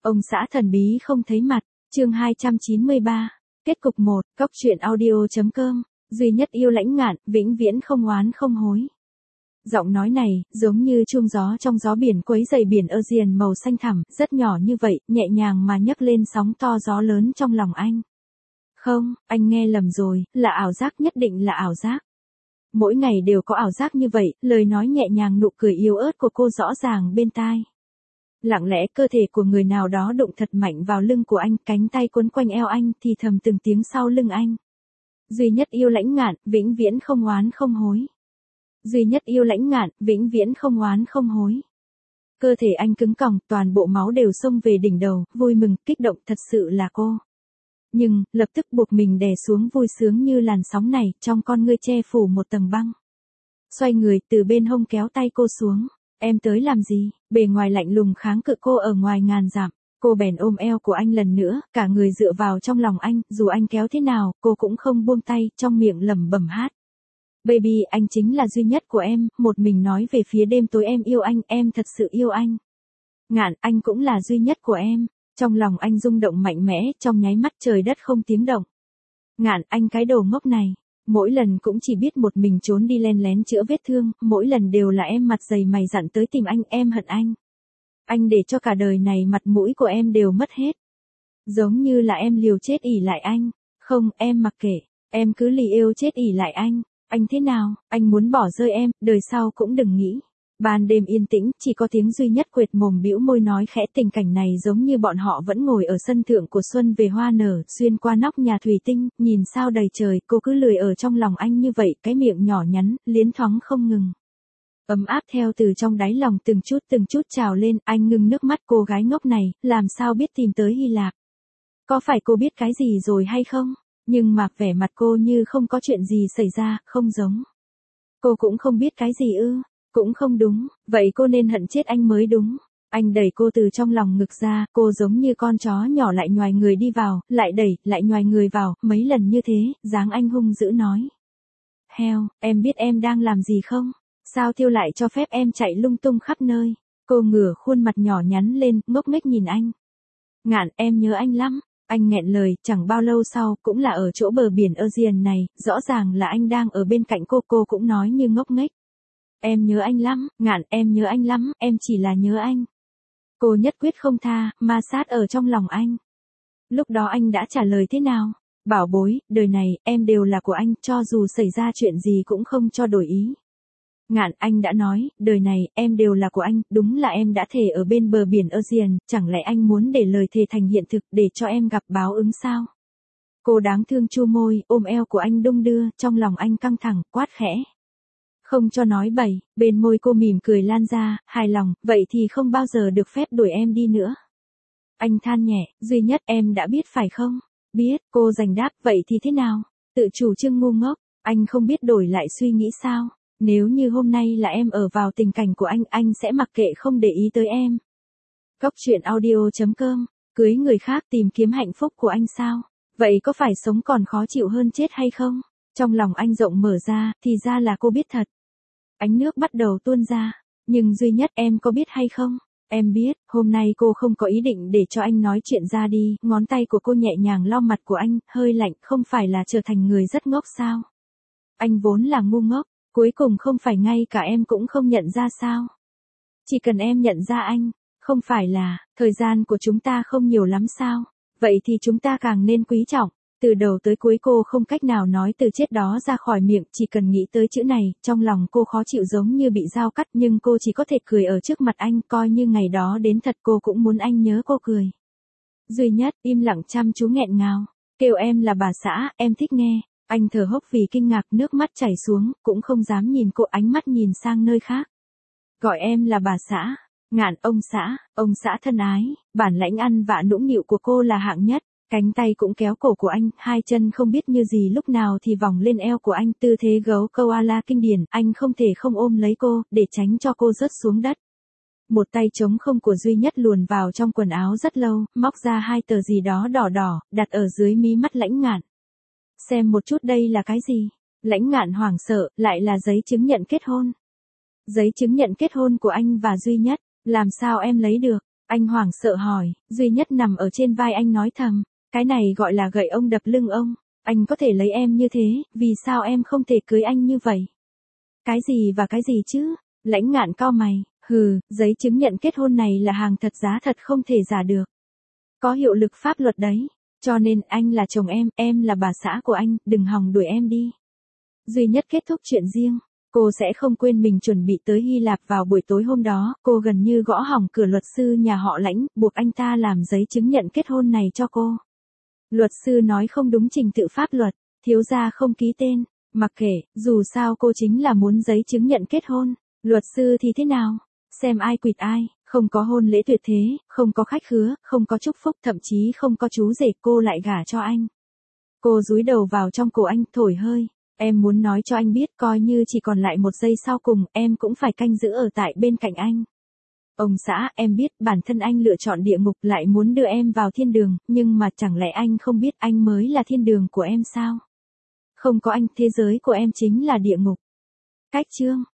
Ông xã thần bí không thấy mặt, chương 293, kết cục 1, Cóc truyện audio.com, duy nhất yêu Lãnh Ngạn, vĩnh viễn không oán không hối. Giọng nói này, giống như chuông gió trong gió biển quấy dày biển Ocean màu xanh thẳm, rất nhỏ như vậy, nhẹ nhàng mà nhấc lên sóng to gió lớn trong lòng anh. Không, anh nghe lầm rồi, là ảo giác, nhất định là ảo giác. Mỗi ngày đều có ảo giác như vậy, lời nói nhẹ nhàng, nụ cười yếu ớt của cô rõ ràng bên tai. Lặng lẽ cơ thể của người nào đó đụng thật mạnh vào lưng của anh, cánh tay quấn quanh eo anh, thì thầm từng tiếng sau lưng anh. Duy nhất yêu Lãnh Ngạn, vĩnh viễn không oán không hối. Duy nhất yêu Lãnh Ngạn, vĩnh viễn không oán không hối. Cơ thể anh cứng còng, toàn bộ máu đều xông về đỉnh đầu, vui mừng, kích động, thật sự là cô. Nhưng, lập tức buộc mình đè xuống vui sướng như làn sóng này, trong con ngươi che phủ một tầng băng. Xoay người, từ bên hông kéo tay cô xuống. Em tới làm gì? Bề ngoài lạnh lùng kháng cự cô ở ngoài ngàn dặm. Cô bèn ôm eo của anh lần nữa, cả người dựa vào trong lòng anh, dù anh kéo thế nào, cô cũng không buông tay, trong miệng lẩm bẩm hát. Baby, anh chính là duy nhất của em, một mình nói về phía đêm tối, em yêu anh, em thật sự yêu anh. Ngạn, anh cũng là duy nhất của em. Trong lòng anh rung động mạnh mẽ, trong nháy mắt trời đất không tiếng động. Ngạn, anh cái đồ ngốc này. Mỗi lần cũng chỉ biết một mình trốn đi len lén chữa vết thương, mỗi lần đều là em mặt dày mày dặn tới tìm anh, em hận anh. Anh để cho cả đời này mặt mũi của em đều mất hết. Giống như là em liều chết ỷ lại anh. Không, em mặc kệ, em cứ lì yêu chết ỷ lại anh. Anh thế nào, anh muốn bỏ rơi em, đời sau cũng đừng nghĩ. Ban đêm yên tĩnh, chỉ có tiếng duy nhất quệt mồm bĩu môi nói khẽ, tình cảnh này giống như bọn họ vẫn ngồi ở sân thượng của xuân về hoa nở, xuyên qua nóc nhà thủy tinh, nhìn sao đầy trời, cô cứ lười ở trong lòng anh như vậy, cái miệng nhỏ nhắn, liến thoáng không ngừng. Ấm áp theo từ trong đáy lòng từng chút trào lên, anh ngừng nước mắt, cô gái ngốc này, làm sao biết tìm tới Hy Lạp. Có phải cô biết cái gì rồi hay không? Nhưng mà vẻ mặt cô như không có chuyện gì xảy ra, không giống. Cô cũng không biết cái gì ư? Cũng không đúng, vậy cô nên hận chết anh mới đúng. Anh đẩy cô từ trong lòng ngực ra, cô giống như con chó nhỏ lại nhoài người đi vào, lại đẩy, lại nhoài người vào, mấy lần như thế, dáng anh hung dữ nói. Heo, em biết em đang làm gì không? Sao Thiêu lại cho phép em chạy lung tung khắp nơi? Cô ngửa khuôn mặt nhỏ nhắn lên, ngốc nghếch nhìn anh. Ngạn, em nhớ anh lắm. Anh nghẹn lời, chẳng bao lâu sau, cũng là ở chỗ bờ biển Ocean này, rõ ràng là anh đang ở bên cạnh cô cũng nói như ngốc nghếch. Em nhớ anh lắm, Ngạn, em nhớ anh lắm, em chỉ là nhớ anh. Cô nhất quyết không tha, ma sát ở trong lòng anh. Lúc đó anh đã trả lời thế nào? Bảo bối, đời này, em đều là của anh, cho dù xảy ra chuyện gì cũng không cho đổi ý. Ngạn, anh đã nói, đời này, em đều là của anh, đúng là em đã thề ở bên bờ biển Ocean, chẳng lẽ anh muốn để lời thề thành hiện thực, để cho em gặp báo ứng sao? Cô đáng thương chu môi, ôm eo của anh đung đưa, trong lòng anh căng thẳng, quát khẽ. Không cho nói bậy, bên môi cô mỉm cười lan ra, hài lòng, vậy thì không bao giờ được phép đuổi em đi nữa. Anh than nhẹ, duy nhất em đã biết phải không? Biết, cô giành đáp, vậy thì thế nào? Tự chủ trương ngu ngốc, anh không biết đổi lại suy nghĩ sao? Nếu như hôm nay là em ở vào tình cảnh của anh sẽ mặc kệ không để ý tới em. Cóc truyện audio.com, cưới người khác tìm kiếm hạnh phúc của anh sao? Vậy có phải sống còn khó chịu hơn chết hay không? Trong lòng anh rộng mở ra, thì ra là cô biết thật. Ánh nước bắt đầu tuôn ra, nhưng duy nhất em có biết hay không? Em biết, hôm nay cô không có ý định để cho anh nói chuyện ra đi, ngón tay của cô nhẹ nhàng lau mặt của anh, hơi lạnh, không phải là trở thành người rất ngốc sao? Anh vốn là ngu ngốc, cuối cùng không phải ngay cả em cũng không nhận ra sao? Chỉ cần em nhận ra anh, không phải là, thời gian của chúng ta không nhiều lắm sao? Vậy thì chúng ta càng nên quý trọng. Từ đầu tới cuối cô không cách nào nói từ chết đó ra khỏi miệng, chỉ cần nghĩ tới chữ này, trong lòng cô khó chịu giống như bị dao cắt, nhưng cô chỉ có thể cười ở trước mặt anh, coi như ngày đó đến thật, cô cũng muốn anh nhớ cô cười. Duy nhất, im lặng chăm chú nghẹn ngào, kêu em là bà xã, em thích nghe. Anh thở hốc vì kinh ngạc, nước mắt chảy xuống, cũng không dám nhìn cô, ánh mắt nhìn sang nơi khác. Gọi em là bà xã. Ngạn, ông xã thân ái, bản lãnh ăn vạ nũng nịu của cô là hạng nhất. Cánh tay cũng kéo cổ của anh, hai chân không biết như gì lúc nào thì vòng lên eo của anh, tư thế gấu koala kinh điển, anh không thể không ôm lấy cô, để tránh cho cô rớt xuống đất. Một tay trống không của duy nhất luồn vào trong quần áo rất lâu, móc ra hai tờ gì đó đỏ đỏ, đặt ở dưới mí mắt Lãnh Ngạn. Xem một chút đây là cái gì? Lãnh Ngạn hoảng sợ, lại là giấy chứng nhận kết hôn. Giấy chứng nhận kết hôn của anh và duy nhất, làm sao em lấy được? Anh hoảng sợ hỏi, Duy Nhất nằm ở trên vai anh nói thầm, cái này gọi là gậy ông đập lưng ông, anh có thể lấy em như thế, vì sao em không thể cưới anh như vậy? Cái gì và cái gì chứ? Lãnh Ngạn cau mày, hừ, giấy chứng nhận kết hôn này là hàng thật giá thật không thể giả được. Có hiệu lực pháp luật đấy, cho nên anh là chồng em là bà xã của anh, đừng hòng đuổi em đi. Duy Nhất kết thúc chuyện riêng. Cô sẽ không quên mình chuẩn bị tới Hy Lạp vào buổi tối hôm đó, cô gần như gõ hỏng cửa luật sư nhà họ Lãnh, buộc anh ta làm giấy chứng nhận kết hôn này cho cô. Luật sư nói không đúng trình tự pháp luật, thiếu gia không ký tên, mặc kệ, dù sao cô chính là muốn giấy chứng nhận kết hôn, luật sư thì thế nào? Xem ai quỵt ai, không có hôn lễ tuyệt thế, không có khách khứa, không có chúc phúc, thậm chí không có chú rể, cô lại gả cho anh. Cô dúi đầu vào trong cổ anh, thổi hơi. Em muốn nói cho anh biết, coi như chỉ còn lại một giây sau cùng, em cũng phải canh giữ ở tại bên cạnh anh. Ông xã, em biết bản thân anh lựa chọn địa ngục lại muốn đưa em vào thiên đường, nhưng mà chẳng lẽ anh không biết anh mới là thiên đường của em sao? Không có anh, thế giới của em chính là địa ngục. Cách chương